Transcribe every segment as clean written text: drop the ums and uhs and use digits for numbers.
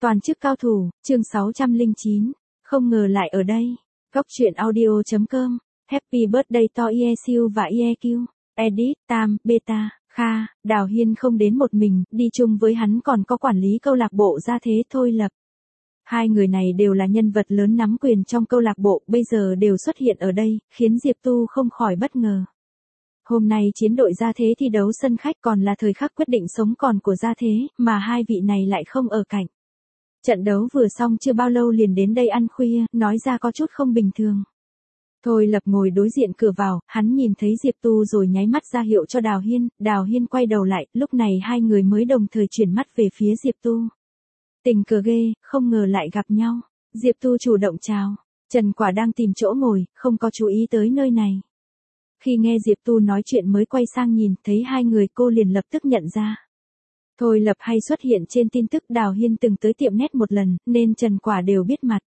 Toàn chức cao thủ, chương 609. Không ngờ lại ở đây. Góc truyện audio.com. Happy birthday to IECU và IEQ. Edit, Tam, Beta, Kha, Đào Hiên không đến một mình, đi chung với hắn còn có quản lý câu lạc bộ Gia Thế Thôi Lập. Hai người này đều là nhân vật lớn nắm quyền trong câu lạc bộ, bây giờ đều xuất hiện ở đây, khiến Diệp Tu không khỏi bất ngờ. Hôm nay chiến đội Gia Thế thi đấu sân khách còn là thời khắc quyết định sống còn của Gia Thế, mà hai vị này lại không ở cạnh. Trận đấu vừa xong chưa bao lâu liền đến đây ăn khuya, nói ra có chút không bình thường. Thôi Lập ngồi đối diện cửa vào, hắn nhìn thấy Diệp Tu rồi nháy mắt ra hiệu cho Đào Hiên quay đầu lại, lúc này hai người mới đồng thời chuyển mắt về phía Diệp Tu. Tình cờ ghê, không ngờ lại gặp nhau. Diệp Tu chủ động chào, Trần Quả đang tìm chỗ ngồi, không có chú ý tới nơi này. Khi nghe Diệp Tu nói chuyện mới quay sang nhìn, thấy hai người cô liền lập tức nhận ra. Thôi Lập hay xuất hiện trên tin tức Đào Hiên từng tới tiệm nét một lần, nên Trần Quả đều biết mặt.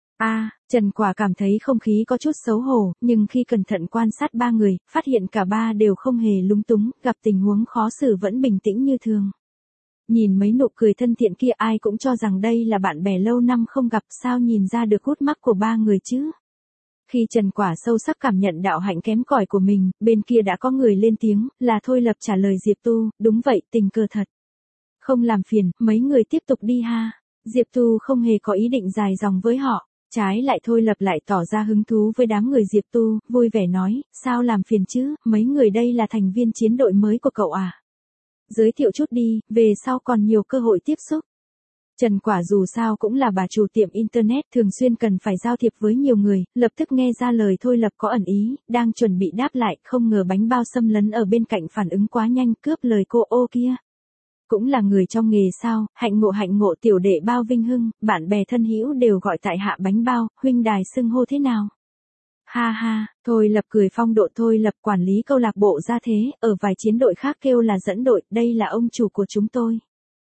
Trần Quả cảm thấy không khí có chút xấu hổ, nhưng khi cẩn thận quan sát ba người, phát hiện cả ba đều không hề lúng túng, gặp tình huống khó xử vẫn bình tĩnh như thường. Nhìn mấy nụ cười thân thiện kia ai cũng cho rằng đây là bạn bè lâu năm không gặp, sao nhìn ra được hút mắc của ba người chứ. Khi Trần Quả sâu sắc cảm nhận đạo hạnh kém cỏi của mình, bên kia đã có người lên tiếng, là Thôi Lập trả lời Diệp Tu, đúng vậy, tình cờ thật. Không làm phiền, mấy người tiếp tục đi ha. Diệp Tu không hề có ý định dài dòng với họ, trái lại Thôi Lập lại tỏ ra hứng thú với đám người Diệp Tu, vui vẻ nói, sao làm phiền chứ, mấy người đây là thành viên chiến đội mới của cậu à? Giới thiệu chút đi, về sau còn nhiều cơ hội tiếp xúc. Trần Quả dù sao cũng là bà chủ tiệm Internet thường xuyên cần phải giao thiệp với nhiều người, lập tức nghe ra lời Thôi Lập có ẩn ý, đang chuẩn bị đáp lại, không ngờ bánh bao xâm lấn ở bên cạnh phản ứng quá nhanh cướp lời cô ô kia. Cũng là người trong nghề sao, hạnh ngộ tiểu đệ Bao Vinh Hưng, bạn bè thân hữu đều gọi tại hạ bánh bao, huynh đài xưng hô thế nào? Ha ha, Thôi Lập cười phong độ. Thôi Lập quản lý câu lạc bộ Gia Thế, ở vài chiến đội khác kêu là dẫn đội, đây là ông chủ của chúng tôi.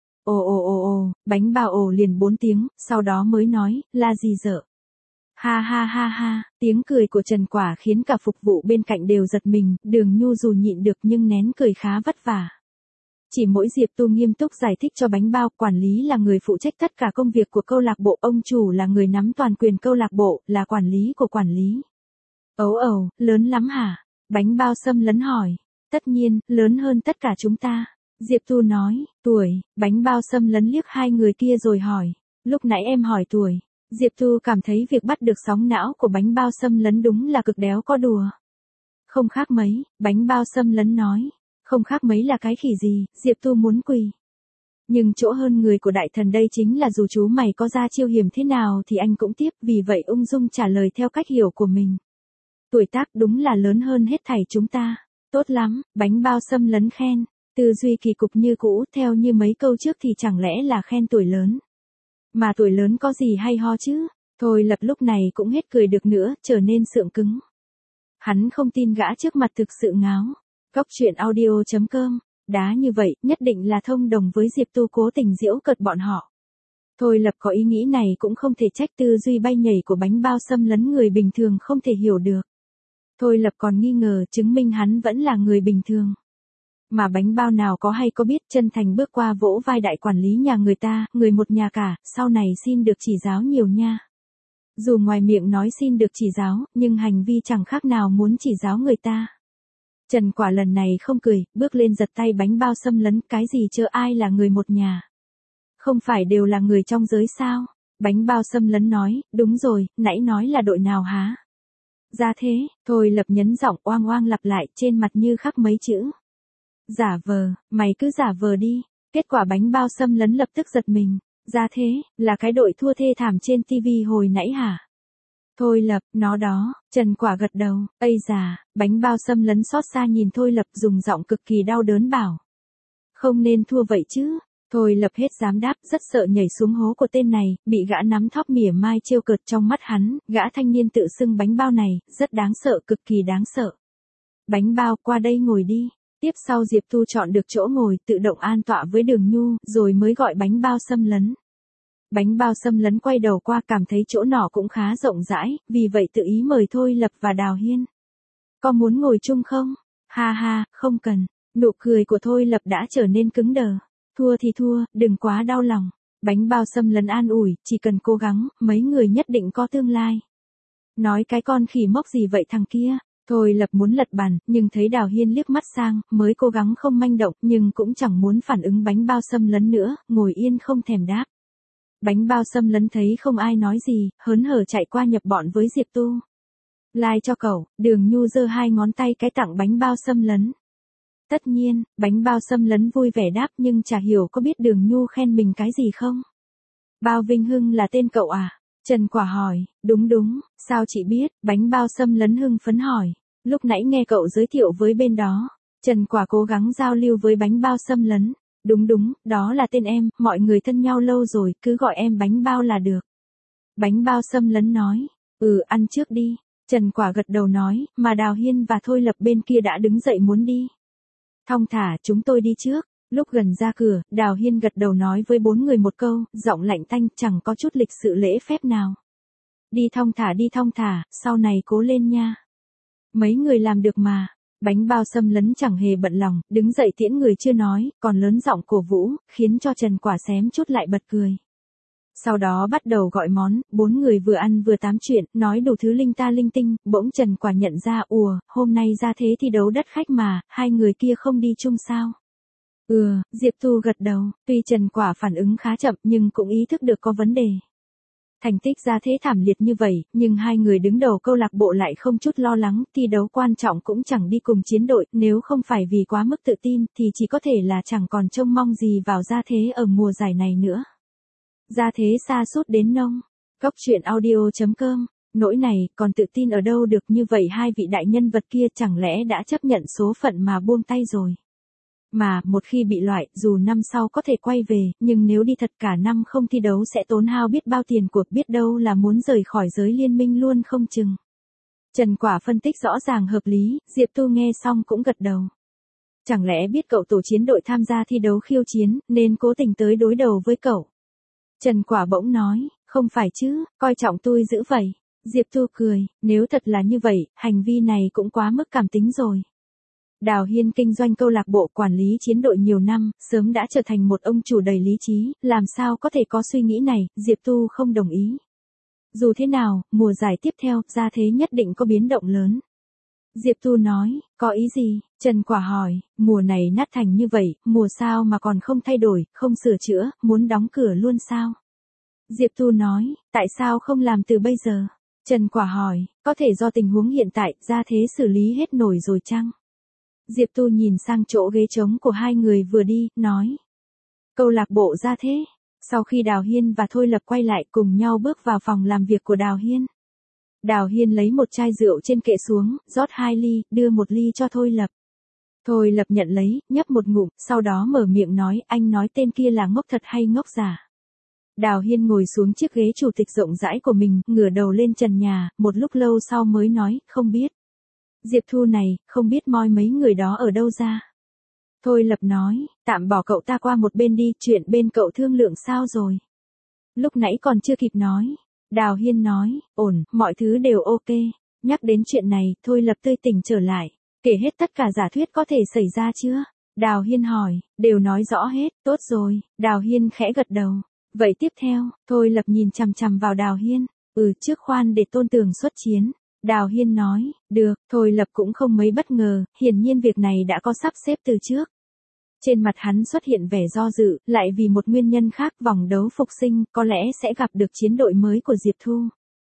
Ồ, bánh bao ồ liền 4 tiếng, sau đó mới nói, là gì dở? Ha, tiếng cười của Trần Quả khiến cả phục vụ bên cạnh đều giật mình, Đường Nhu dù nhịn được nhưng nén cười khá vất vả. Chỉ mỗi Diệp Tu nghiêm túc giải thích cho bánh bao, quản lý là người phụ trách tất cả công việc của câu lạc bộ, ông chủ là người nắm toàn quyền câu lạc bộ, là quản lý của quản lý. Ồ, lớn lắm hả? Bánh bao xâm lấn hỏi. Tất nhiên, lớn hơn tất cả chúng ta. Diệp Tu nói, tuổi, bánh bao xâm lấn liếc hai người kia rồi hỏi. Lúc nãy em hỏi tuổi. Diệp Tu cảm thấy việc bắt được sóng não của bánh bao xâm lấn đúng là cực đéo có đùa. Không khác mấy, bánh bao xâm lấn nói. Không khác mấy là cái khỉ gì, Diệp Tu muốn quỳ. Nhưng chỗ hơn người của đại thần đây chính là dù chú mày có ra chiêu hiểm thế nào thì anh cũng tiếp, vì vậy ung dung trả lời theo cách hiểu của mình. Tuổi tác đúng là lớn hơn hết thảy chúng ta. Tốt lắm, bánh bao xâm lấn khen. Tư duy kỳ cục như cũ, theo như mấy câu trước thì chẳng lẽ là khen tuổi lớn. Mà tuổi lớn có gì hay ho chứ? Thôi Lập lúc này cũng hết cười được nữa, trở nên sượng cứng. Hắn không tin gã trước mặt thực sự ngáo. Góc truyện audio.com. Đá như vậy, nhất định là thông đồng với Diệp Tu cố tình giễu cợt bọn họ. Thôi Lập có ý nghĩ này cũng không thể trách tư duy bay nhảy của bánh bao xâm lấn người bình thường không thể hiểu được. Thôi Lập còn nghi ngờ chứng minh hắn vẫn là người bình thường. Mà bánh bao nào có hay có biết, chân thành bước qua vỗ vai đại quản lý nhà người ta, người một nhà cả, sau này xin được chỉ giáo nhiều nha. Dù ngoài miệng nói xin được chỉ giáo, nhưng hành vi chẳng khác nào muốn chỉ giáo người ta. Trần Quả lần này không cười, bước lên giật tay bánh bao xâm lấn, cái gì chớ ai là người một nhà. Không phải đều là người trong giới sao? Bánh bao xâm lấn nói, đúng rồi, nãy nói là đội nào hả? Gia Thế, Thôi Lập nhấn giọng oang lặp lại, trên mặt như khắc mấy chữ. Giả vờ, mày cứ giả vờ đi. Kết quả bánh bao xâm lấn lập tức giật mình. Gia Thế, là cái đội thua thê thảm trên TV hồi nãy hả? Thôi Lập, nó đó. Trần Quả gật đầu. Ây già, bánh bao xâm lấn xót xa nhìn Thôi Lập dùng giọng cực kỳ đau đớn bảo. Không nên thua vậy chứ. Thôi Lập hết dám đáp, rất sợ nhảy xuống hố của tên này, bị gã nắm thóp mỉa mai trêu cợt. Trong mắt hắn, gã thanh niên tự xưng bánh bao này, rất đáng sợ, cực kỳ đáng sợ. Bánh bao, qua đây ngồi đi. Tiếp sau Diệp Tu chọn được chỗ ngồi, tự động an tọa với Đường Nhu, rồi mới gọi bánh bao xâm lấn. Bánh bao xâm lấn quay đầu qua cảm thấy chỗ nọ cũng khá rộng rãi, vì vậy tự ý mời Thôi Lập và Đào Hiên. Có muốn ngồi chung không? Ha, không cần. Nụ cười của Thôi Lập đã trở nên cứng đờ. Thua thì thua, đừng quá đau lòng. Bánh bao xâm lấn an ủi, chỉ cần cố gắng, mấy người nhất định có tương lai. Nói cái con khỉ mốc gì vậy thằng kia? Thôi Lập muốn lật bàn, nhưng thấy Đào Hiên liếc mắt sang, mới cố gắng không manh động, nhưng cũng chẳng muốn phản ứng bánh bao xâm lấn nữa, ngồi yên không thèm đáp. Bánh bao xâm lấn thấy không ai nói gì, hớn hở chạy qua nhập bọn với Diệp Tu. Like cho cậu, Đường Nhu giơ 2 ngón tay cái tặng bánh bao xâm lấn. Tất nhiên, bánh bao xâm lấn vui vẻ đáp nhưng chả hiểu có biết Đường Nhu khen mình cái gì không? Bao Vinh Hưng là tên cậu à? Trần Quả hỏi, đúng, sao chị biết? Bánh bao xâm lấn hưng phấn hỏi, lúc nãy nghe cậu giới thiệu với bên đó. Trần Quả cố gắng giao lưu với bánh bao xâm lấn. Đúng, đó là tên em, mọi người thân nhau lâu rồi, cứ gọi em bánh bao là được. Bánh bao xâm lấn nói, ăn trước đi. Trần Quả gật đầu nói, mà Đào Hiên và Thôi Lập bên kia đã đứng dậy muốn đi. Thong thả, chúng tôi đi trước. Lúc gần ra cửa, Đào Hiên gật đầu nói với 4 người một câu, giọng lạnh tanh, chẳng có chút lịch sự lễ phép nào. Đi thong thả, sau này cố lên nha. Mấy người làm được mà. Bánh bao xâm lấn chẳng hề bận lòng, đứng dậy tiễn người chưa nói, còn lớn giọng cổ vũ, khiến cho Trần Quả xém chút lại bật cười. Sau đó bắt đầu gọi món, 4 người vừa ăn vừa tám chuyện, nói đủ thứ linh ta linh tinh, bỗng Trần Quả nhận ra, hôm nay ra thế thi đấu đất khách mà, 2 người kia không đi chung sao? Diệp Tu gật đầu, tuy Trần Quả phản ứng khá chậm nhưng cũng ý thức được có vấn đề. Thành tích ra thế thảm liệt như vậy, nhưng 2 người đứng đầu câu lạc bộ lại không chút lo lắng, thi đấu quan trọng cũng chẳng đi cùng chiến đội, nếu không phải vì quá mức tự tin thì chỉ có thể là chẳng còn trông mong gì vào ra thế ở mùa giải này nữa. Ra thế sa sút đến nông. Góc truyện audio.com. Nỗi này, còn tự tin ở đâu được, như vậy 2 vị đại nhân vật kia chẳng lẽ đã chấp nhận số phận mà buông tay rồi. Mà, một khi bị loại, dù năm sau có thể quay về, nhưng nếu đi thật cả năm không thi đấu sẽ tốn hao biết bao tiền cuộc, biết đâu là muốn rời khỏi giới liên minh luôn không chừng. Trần Quả phân tích rõ ràng hợp lý, Diệp Tu nghe xong cũng gật đầu. Chẳng lẽ biết cậu tổ chiến đội tham gia thi đấu khiêu chiến, nên cố tình tới đối đầu với cậu. Trần Quả bỗng nói, không phải chứ, coi trọng tôi dữ vậy. Diệp Tu cười, nếu thật là như vậy, hành vi này cũng quá mức cảm tính rồi. Đào Hiên kinh doanh câu lạc bộ, quản lý chiến đội nhiều năm, sớm đã trở thành một ông chủ đầy lý trí, làm sao có thể có suy nghĩ này, Diệp Tu không đồng ý. Dù thế nào, mùa giải tiếp theo, ra thế nhất định có biến động lớn. Diệp Tu nói, có ý gì? Trần Quả hỏi, mùa này nát thành như vậy, mùa sao mà còn không thay đổi, không sửa chữa, muốn đóng cửa luôn sao? Diệp Tu nói, tại sao không làm từ bây giờ? Trần Quả hỏi, có thể do tình huống hiện tại, ra thế xử lý hết nổi rồi chăng? Diệp Tu nhìn sang chỗ ghế trống của 2 người vừa đi, nói. Câu lạc bộ ra thế. Sau khi Đào Hiên và Thôi Lập quay lại cùng nhau bước vào phòng làm việc của Đào Hiên. Đào Hiên lấy một chai rượu trên kệ xuống, rót 2 ly, đưa 1 ly cho Thôi Lập. Thôi Lập nhận lấy, nhấp một ngụm, sau đó mở miệng nói, anh nói tên kia là ngốc thật hay ngốc giả. Đào Hiên ngồi xuống chiếc ghế chủ tịch rộng rãi của mình, ngửa đầu lên trần nhà, một lúc lâu sau mới nói, không biết. Diệp Thu này, không biết moi mấy người đó ở đâu ra. Thôi Lập nói, tạm bỏ cậu ta qua một bên đi, chuyện bên cậu thương lượng sao rồi. Lúc nãy còn chưa kịp nói. Đào Hiên nói, ổn, mọi thứ đều ok. Nhắc đến chuyện này, Thôi Lập tươi tỉnh trở lại. Kể hết tất cả giả thuyết có thể xảy ra chưa? Đào Hiên hỏi, đều nói rõ hết, tốt rồi. Đào Hiên khẽ gật đầu. Vậy tiếp theo, Thôi Lập nhìn chằm chằm vào Đào Hiên. Trước khoan để Tôn Tường xuất chiến. Đào Hiên nói, được, Thôi Lập cũng không mấy bất ngờ, hiển nhiên việc này đã có sắp xếp từ trước. Trên mặt hắn xuất hiện vẻ do dự, lại vì một nguyên nhân khác, vòng đấu phục sinh, có lẽ sẽ gặp được chiến đội mới của Diệp Thu.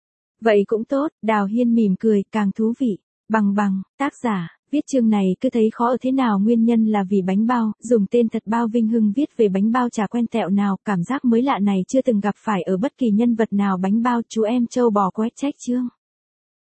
Vậy cũng tốt, Đào Hiên mỉm cười, càng thú vị. Bằng, tác giả, viết chương này cứ thấy khó ở thế nào, nguyên nhân là vì bánh bao, dùng tên thật Bao Vinh Hưng viết về bánh bao chả quen tẹo nào, cảm giác mới lạ này chưa từng gặp phải ở bất kỳ nhân vật nào. Bánh bao, chú em trâu bò quét trách chương.